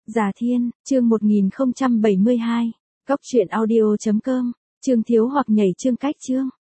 Già Thiên, chương 1072. Cóc truyện audio.com, chương thiếu hoặc nhảy chương cách chương.